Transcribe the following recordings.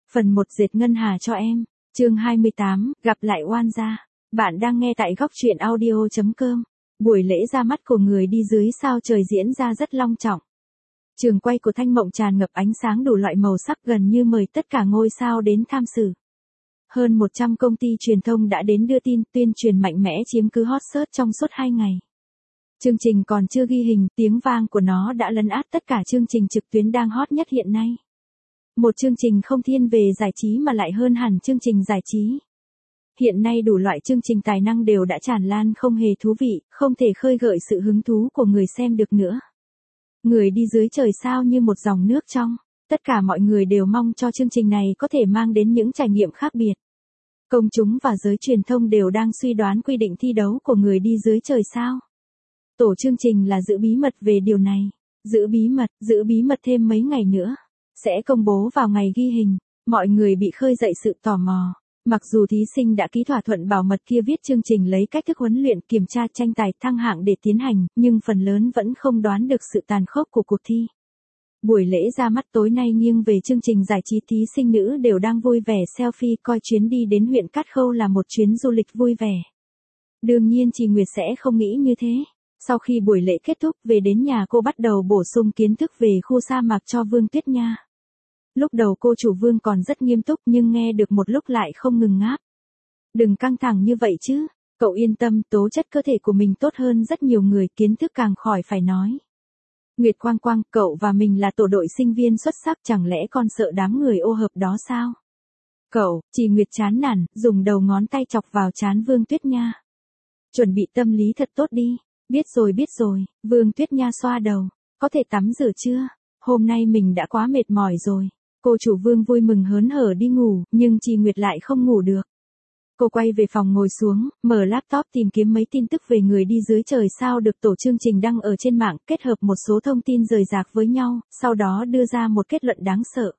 Phần 1 dệt ngân hà cho em. Chương 28, gặp lại oan gia. Bạn đang nghe tại góc truyện audio.com. Buổi lễ ra mắt của người đi dưới sao trời diễn ra rất long trọng. Trường quay của Thanh Mộng tràn ngập ánh sáng đủ loại màu sắc, gần như mời tất cả ngôi sao đến tham dự. Hơn 100 công ty truyền thông đã đến đưa tin, tuyên truyền mạnh mẽ chiếm cứ hot search trong suốt 2 ngày. Chương trình còn chưa ghi hình, tiếng vang của nó đã lấn át tất cả chương trình trực tuyến đang hot nhất hiện nay. Một chương trình không thiên về giải trí mà lại hơn hẳn chương trình giải trí. Hiện nay đủ loại chương trình tài năng đều đã tràn lan không hề thú vị, không thể khơi gợi sự hứng thú của người xem được nữa. Người đi dưới trời sao như một dòng nước trong, tất cả mọi người đều mong cho chương trình này có thể mang đến những trải nghiệm khác biệt. Công chúng và giới truyền thông đều đang suy đoán quy định thi đấu của người đi dưới trời sao. Tổ chương trình là giữ bí mật về điều này, giữ bí mật thêm mấy ngày nữa. Sẽ công bố vào ngày ghi hình, mọi người bị khơi dậy sự tò mò. Mặc dù thí sinh đã ký thỏa thuận bảo mật kia viết chương trình lấy cách thức huấn luyện kiểm tra tranh tài thăng hạng để tiến hành, nhưng phần lớn vẫn không đoán được sự tàn khốc của cuộc thi. Buổi lễ ra mắt tối nay nghiêng về chương trình giải trí, thí sinh nữ đều đang vui vẻ selfie coi chuyến đi đến huyện Cát Khâu là một chuyến du lịch vui vẻ. Đương nhiên chị Nguyệt sẽ không nghĩ như thế. Sau khi buổi lễ kết thúc về đến nhà, cô bắt đầu bổ sung kiến thức về khu sa mạc cho Vương Tuyết Nha. Lúc đầu cô chủ Vương còn rất nghiêm túc nhưng nghe được một lúc lại không ngừng ngáp. Đừng căng thẳng như vậy chứ, cậu yên tâm, tố chất cơ thể của mình tốt hơn rất nhiều người, kiến thức càng khỏi phải nói. Nguyệt Quang Quang, cậu và mình là tổ đội sinh viên xuất sắc, chẳng lẽ con sợ đám người ô hợp đó sao? Cậu, chị Nguyệt chán nản, dùng đầu ngón tay chọc vào trán Vương Tuyết Nha. Chuẩn bị tâm lý thật tốt đi. Biết rồi, Vương Tuyết Nha xoa đầu. Có thể tắm rửa chưa? Hôm nay mình đã quá mệt mỏi rồi. Cô chủ Vương vui mừng hớn hở đi ngủ, nhưng chị Nguyệt lại không ngủ được. Cô quay về phòng ngồi xuống, mở laptop tìm kiếm mấy tin tức về người đi dưới trời sao được tổ chương trình đăng ở trên mạng, kết hợp một số thông tin rời rạc với nhau, sau đó đưa ra một kết luận đáng sợ.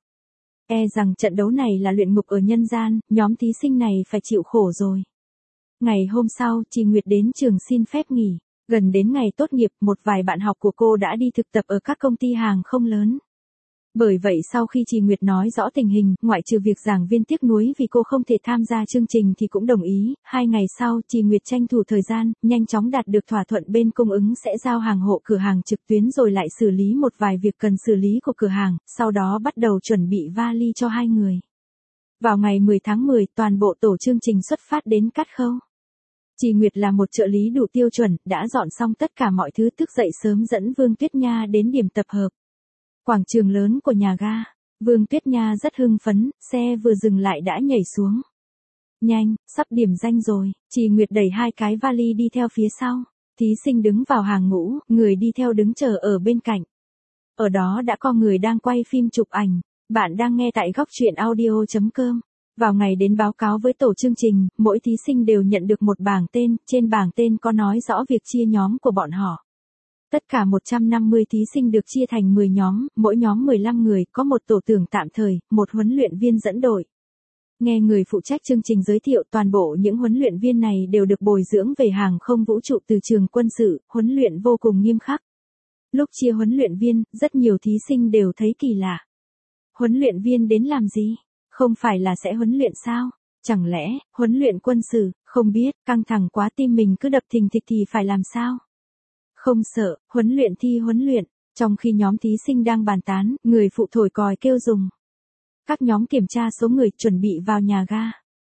E rằng trận đấu này là luyện ngục ở nhân gian, nhóm thí sinh này phải chịu khổ rồi. Ngày hôm sau, chị Nguyệt đến trường xin phép nghỉ. Gần đến ngày tốt nghiệp, một vài bạn học của cô đã đi thực tập ở các công ty hàng không lớn. Bởi vậy sau khi chị Nguyệt nói rõ tình hình, ngoại trừ việc giảng viên tiếc nuối vì cô không thể tham gia chương trình thì cũng đồng ý. 2 ngày sau, chị Nguyệt tranh thủ thời gian, nhanh chóng đạt được thỏa thuận bên cung ứng sẽ giao hàng hộ cửa hàng trực tuyến rồi lại xử lý một vài việc cần xử lý của cửa hàng, sau đó bắt đầu chuẩn bị vali cho 2 người. Vào ngày 10 tháng 10, toàn bộ tổ chương trình xuất phát đến Cát Khâu. Chị Nguyệt là một trợ lý đủ tiêu chuẩn, đã dọn xong tất cả mọi thứ, thức dậy sớm dẫn Vương Tuyết Nha đến điểm tập hợp. Quảng trường lớn của nhà ga. Vương Tuyết Nha rất hưng phấn, xe vừa dừng lại đã nhảy xuống. Nhanh, sắp điểm danh rồi, chị Nguyệt đẩy 2 cái vali đi theo phía sau. Thí sinh đứng vào hàng ngũ, người đi theo đứng chờ ở bên cạnh. Ở đó đã có người đang quay phim chụp ảnh. Bạn đang nghe tại góc truyện audio.com. Vào ngày đến báo cáo với tổ chương trình, mỗi thí sinh đều nhận được một bảng tên, trên bảng tên có nói rõ việc chia nhóm của bọn họ. Tất cả 150 thí sinh được chia thành 10 nhóm, mỗi nhóm 15 người, có một tổ trưởng tạm thời, một huấn luyện viên dẫn đội. Nghe người phụ trách chương trình giới thiệu, toàn bộ những huấn luyện viên này đều được bồi dưỡng về hàng không vũ trụ từ trường quân sự, huấn luyện vô cùng nghiêm khắc. Lúc chia huấn luyện viên, rất nhiều thí sinh đều thấy kỳ lạ. Huấn luyện viên đến làm gì? Không phải là sẽ huấn luyện sao? Chẳng lẽ, huấn luyện quân sự, không biết, căng thẳng quá tim mình cứ đập thình thịch thì phải làm sao? Không sợ, huấn luyện. Trong khi nhóm thí sinh đang bàn tán, người phụ thổi còi kêu dừng. Các nhóm kiểm tra số người chuẩn bị vào nhà ga.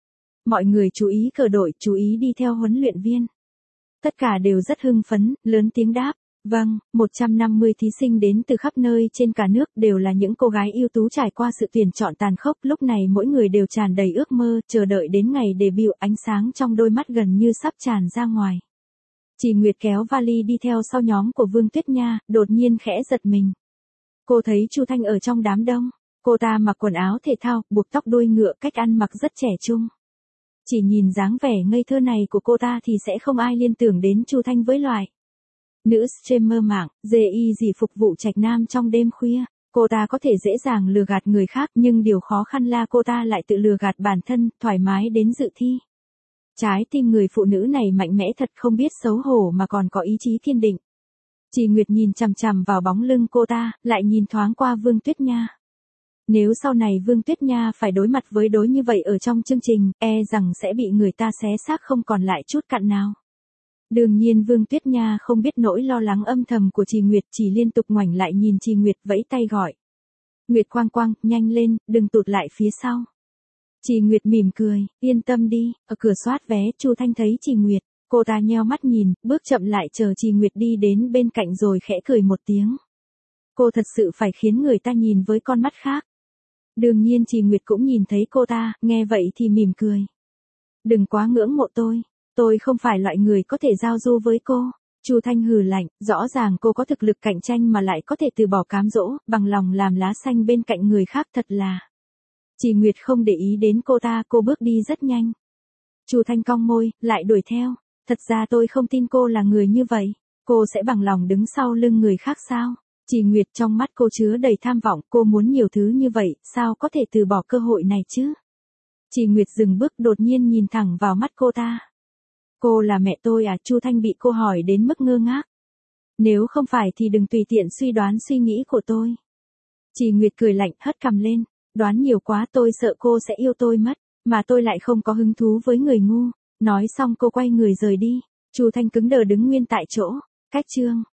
Mọi người chú ý cờ đội, chú ý đi theo huấn luyện viên. Tất cả đều rất hưng phấn, lớn tiếng đáp. Vâng, 150 thí sinh đến từ khắp nơi trên cả nước, đều là những cô gái ưu tú trải qua sự tuyển chọn tàn khốc, lúc này mỗi người đều tràn đầy ước mơ, chờ đợi đến ngày debut, ánh sáng trong đôi mắt gần như sắp tràn ra ngoài. Chị Nguyệt kéo vali đi theo sau nhóm của Vương Tuyết Nha, đột nhiên khẽ giật mình. Cô thấy Chu Thanh ở trong đám đông, cô ta mặc quần áo thể thao, buộc tóc đuôi ngựa, cách ăn mặc rất trẻ trung. Chỉ nhìn dáng vẻ ngây thơ này của cô ta thì sẽ không ai liên tưởng đến Chu Thanh với loại nữ streamer mạng, gì phục vụ trạch nam trong đêm khuya. Cô ta có thể dễ dàng lừa gạt người khác, nhưng điều khó khăn là cô ta lại tự lừa gạt bản thân, thoải mái đến dự thi. Trái tim người phụ nữ này mạnh mẽ thật, không biết xấu hổ mà còn có ý chí kiên định. Chị Nguyệt nhìn chằm chằm vào bóng lưng cô ta, lại nhìn thoáng qua Vương Tuyết Nha. Nếu sau này Vương Tuyết Nha phải đối mặt với đối như vậy ở trong chương trình, e rằng sẽ bị người ta xé xác không còn lại chút cặn nào. Đương nhiên Vương Tuyết Nha không biết nỗi lo lắng âm thầm của Trì Nguyệt, chỉ liên tục ngoảnh lại nhìn Trì Nguyệt vẫy tay gọi. Nguyệt Quang Quang, nhanh lên, đừng tụt lại phía sau. Trì Nguyệt mỉm cười, yên tâm đi, ở cửa soát vé, Chu Thanh thấy Trì Nguyệt, cô ta nheo mắt nhìn, bước chậm lại chờ Trì Nguyệt đi đến bên cạnh rồi khẽ cười một tiếng. Cô thật sự phải khiến người ta nhìn với con mắt khác. Đương nhiên Trì Nguyệt cũng nhìn thấy cô ta, nghe vậy thì mỉm cười. Đừng quá ngưỡng mộ tôi không phải loại người có thể giao du với cô. Chu Thanh hừ lạnh, rõ ràng cô có thực lực cạnh tranh mà lại có thể từ bỏ cám dỗ, bằng lòng làm lá xanh bên cạnh người khác thật là. Trì Nguyệt không để ý đến cô ta, cô bước đi rất nhanh. Chu Thanh cong môi, lại đuổi theo. Thật ra tôi không tin cô là người như vậy. Cô sẽ bằng lòng đứng sau lưng người khác sao? Trì Nguyệt trong mắt cô chứa đầy tham vọng, cô muốn nhiều thứ như vậy, sao có thể từ bỏ cơ hội này chứ? Trì Nguyệt dừng bước đột nhiên nhìn thẳng vào mắt cô ta. Cô là mẹ tôi à? Chu Thanh bị cô hỏi đến mức ngơ ngác. Nếu không phải thì đừng tùy tiện suy đoán suy nghĩ của tôi. Trì Nguyệt cười lạnh hất cằm lên. Đoán nhiều quá, tôi sợ cô sẽ yêu tôi mất, mà tôi lại không có hứng thú với người ngu. Nói xong cô quay người rời đi. Chu Thanh cứng đờ đứng nguyên tại chỗ. Cách chương